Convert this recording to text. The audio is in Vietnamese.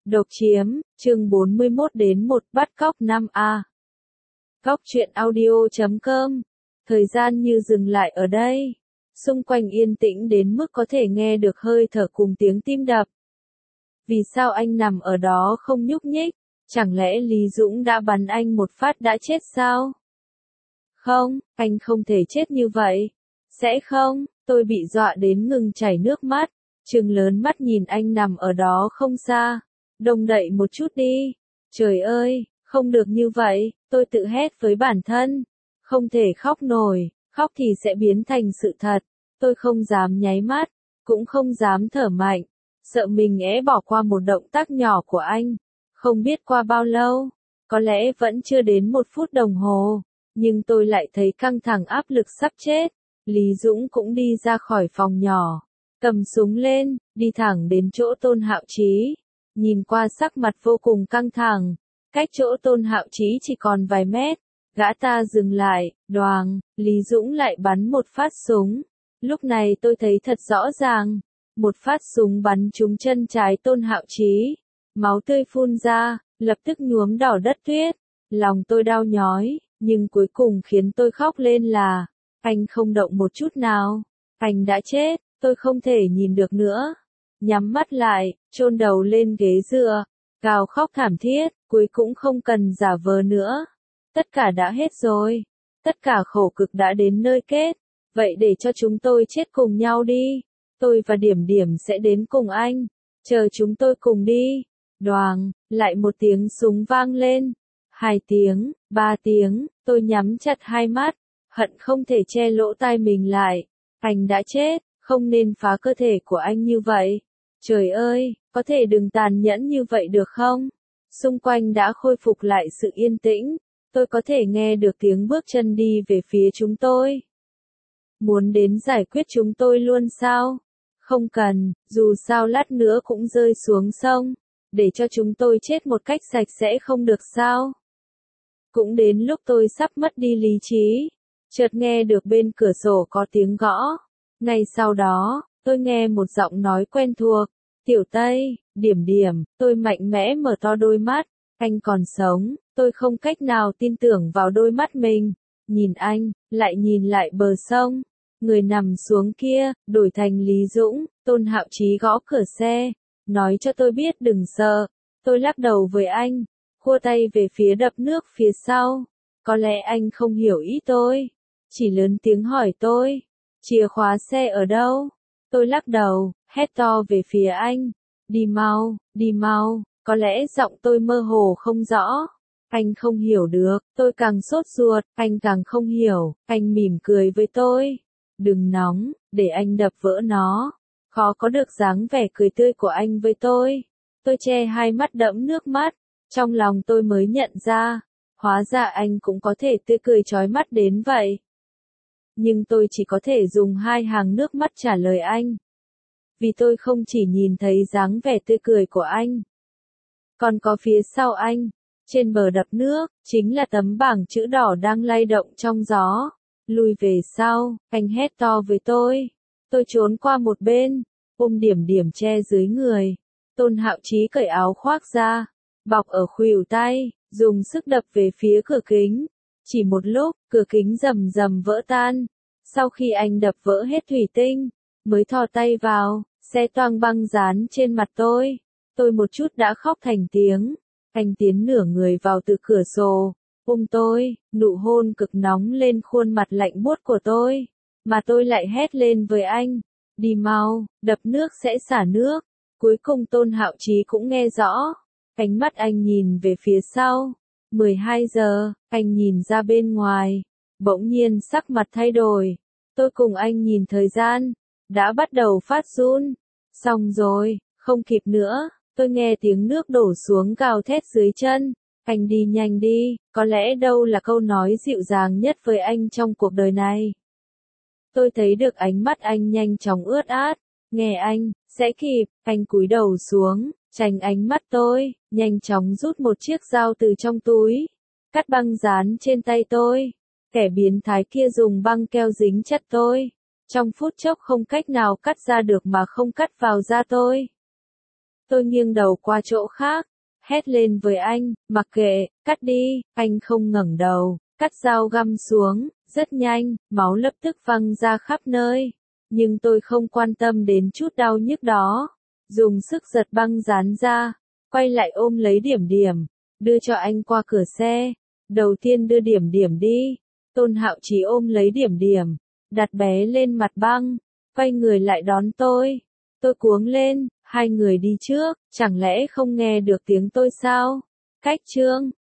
Độc chiếm, chương 41 đến 1 bắt cóc 5A. Cóc truyện audio.com. Thời gian như dừng lại ở đây. Xung quanh yên tĩnh đến mức có thể nghe được hơi thở cùng tiếng tim đập. Vì sao anh nằm ở đó không nhúc nhích? Chẳng lẽ Lý Dũng đã bắn anh một phát đã chết sao? Không, anh không thể chết như vậy. Sẽ không, tôi bị dọa đến ngừng chảy nước mắt. Trừng lớn mắt nhìn anh nằm ở đó không xa. Đông đậy một chút đi. Trời ơi, không được như vậy, tôi tự hét với bản thân. Không thể khóc nổi, khóc thì sẽ biến thành sự thật. Tôi không dám nháy mắt, cũng không dám thở mạnh. Sợ mình bỏ qua một động tác nhỏ của anh. Không biết qua bao lâu, có lẽ vẫn chưa đến 1 phút đồng hồ. Nhưng tôi lại thấy căng thẳng áp lực sắp chết. Lý Dũng cũng đi ra khỏi phòng nhỏ. Cầm súng lên, đi thẳng đến chỗ Tôn Hạo Chí. Nhìn qua sắc mặt vô cùng căng thẳng. Cách chỗ Tôn Hạo Chí chỉ còn vài mét. Gã ta dừng lại, đoàng, Lý Dũng lại bắn một phát súng. Lúc này tôi thấy thật rõ ràng. Một phát súng bắn trúng chân trái Tôn Hạo Chí. Máu tươi phun ra, lập tức nhuốm đỏ đất tuyết. Lòng tôi đau nhói, nhưng cuối cùng khiến tôi khóc lên là, anh không động một chút nào. Anh đã chết, tôi không thể nhìn được nữa. Nhắm mắt lại, chôn đầu lên ghế dựa, gào khóc thảm thiết, cuối cũng không cần giả vờ nữa. Tất cả đã hết rồi. Tất cả khổ cực đã đến nơi kết. Vậy để cho chúng tôi chết cùng nhau đi. Tôi và Điểm Điểm sẽ đến cùng anh. Chờ chúng tôi cùng đi. Đoàng, lại một tiếng súng vang lên. 2 tiếng, 3 tiếng, tôi nhắm chặt hai mắt. Hận không thể che lỗ tai mình lại. Anh đã chết, không nên phá cơ thể của anh như vậy. Trời ơi, có thể đừng tàn nhẫn như vậy được không? Xung quanh đã khôi phục lại sự yên tĩnh. Tôi có thể nghe được tiếng bước chân đi về phía chúng tôi. Muốn đến giải quyết chúng tôi luôn sao? Không cần, dù sao lát nữa cũng rơi xuống sông. Để cho chúng tôi chết một cách sạch sẽ không được sao? Cũng đến lúc tôi sắp mất đi lý trí. Chợt nghe được bên cửa sổ có tiếng gõ. Ngay sau đó, tôi nghe một giọng nói quen thuộc. Tiểu Tây, Điểm Điểm, tôi mạnh mẽ mở to đôi mắt. Anh còn sống, tôi không cách nào tin tưởng vào đôi mắt mình. Nhìn anh, lại nhìn lại bờ sông. Người nằm xuống kia, đổi thành Lý Dũng. Tôn Hạo Chí gõ cửa xe. Nói cho tôi biết đừng sợ. Tôi lắc đầu với anh. Khua tay về phía đập nước phía sau. Có lẽ anh không hiểu ý tôi. Chỉ lớn tiếng hỏi tôi. Chìa khóa xe ở đâu? Tôi lắc đầu, hét to về phía anh. Đi mau, đi mau. Có lẽ giọng tôi mơ hồ không rõ. Anh không hiểu được, tôi càng sốt ruột, anh càng không hiểu. Anh mỉm cười với tôi. Đừng nóng, để anh đập vỡ nó. Khó có được dáng vẻ cười tươi của anh với tôi. Tôi che hai mắt đẫm nước mắt. Trong lòng tôi mới nhận ra. Hóa ra anh cũng có thể tươi cười chói mắt đến vậy. Nhưng tôi chỉ có thể dùng 2 hàng nước mắt trả lời anh. Vì tôi không chỉ nhìn thấy dáng vẻ tươi cười của anh. Còn có phía sau anh, trên bờ đập nước, chính là tấm bảng chữ đỏ đang lay động trong gió. Lùi về sau, anh hét to với tôi. Tôi trốn qua một bên, ôm Điểm Điểm che dưới người. Tôn Hạo Chí cởi áo khoác ra, bọc ở khuỷu tay, dùng sức đập về phía cửa kính. Chỉ một lúc, cửa kính rầm rầm vỡ tan. Sau khi anh đập vỡ hết thủy tinh, mới thò tay vào, xe toang băng dán trên mặt tôi. Tôi một chút đã khóc thành tiếng. Anh tiến nửa người vào từ cửa sổ, ôm tôi, nụ hôn cực nóng lên khuôn mặt lạnh buốt của tôi. Mà tôi lại hét lên với anh. Đi mau, đập nước sẽ xả nước. Cuối cùng Tôn Hạo Chí cũng nghe rõ. Ánh mắt anh nhìn về phía sau. 12 giờ, anh nhìn ra bên ngoài. Bỗng nhiên sắc mặt thay đổi. Tôi cùng anh nhìn thời gian. Đã bắt đầu phát run. Xong rồi, không kịp nữa. Tôi nghe tiếng nước đổ xuống gào thét dưới chân. Anh đi nhanh đi, có lẽ đâu là câu nói dịu dàng nhất với anh trong cuộc đời này. Tôi thấy được ánh mắt anh nhanh chóng ướt át. Nghe anh, sẽ kịp, anh cúi đầu xuống, tránh ánh mắt tôi, nhanh chóng rút một chiếc dao từ trong túi. Cắt băng dán trên tay tôi. Kẻ biến thái kia dùng băng keo dính chặt tôi. Trong phút chốc không cách nào cắt ra được mà không cắt vào da tôi. Tôi nghiêng đầu qua chỗ khác, hét lên với anh, mặc kệ, cắt đi, anh không ngẩng đầu, cắt dao găm xuống, rất nhanh, máu lập tức văng ra khắp nơi. Nhưng tôi không quan tâm đến chút đau nhức đó, dùng sức giật băng dán ra, quay lại ôm lấy Điểm Điểm, đưa cho anh qua cửa xe. Đầu tiên đưa Điểm Điểm đi, Tôn Hạo Chí ôm lấy Điểm Điểm, đặt bé lên mặt băng, quay người lại đón tôi. Tôi cuống lên, hai người đi trước, chẳng lẽ không nghe được tiếng tôi sao? Cách chương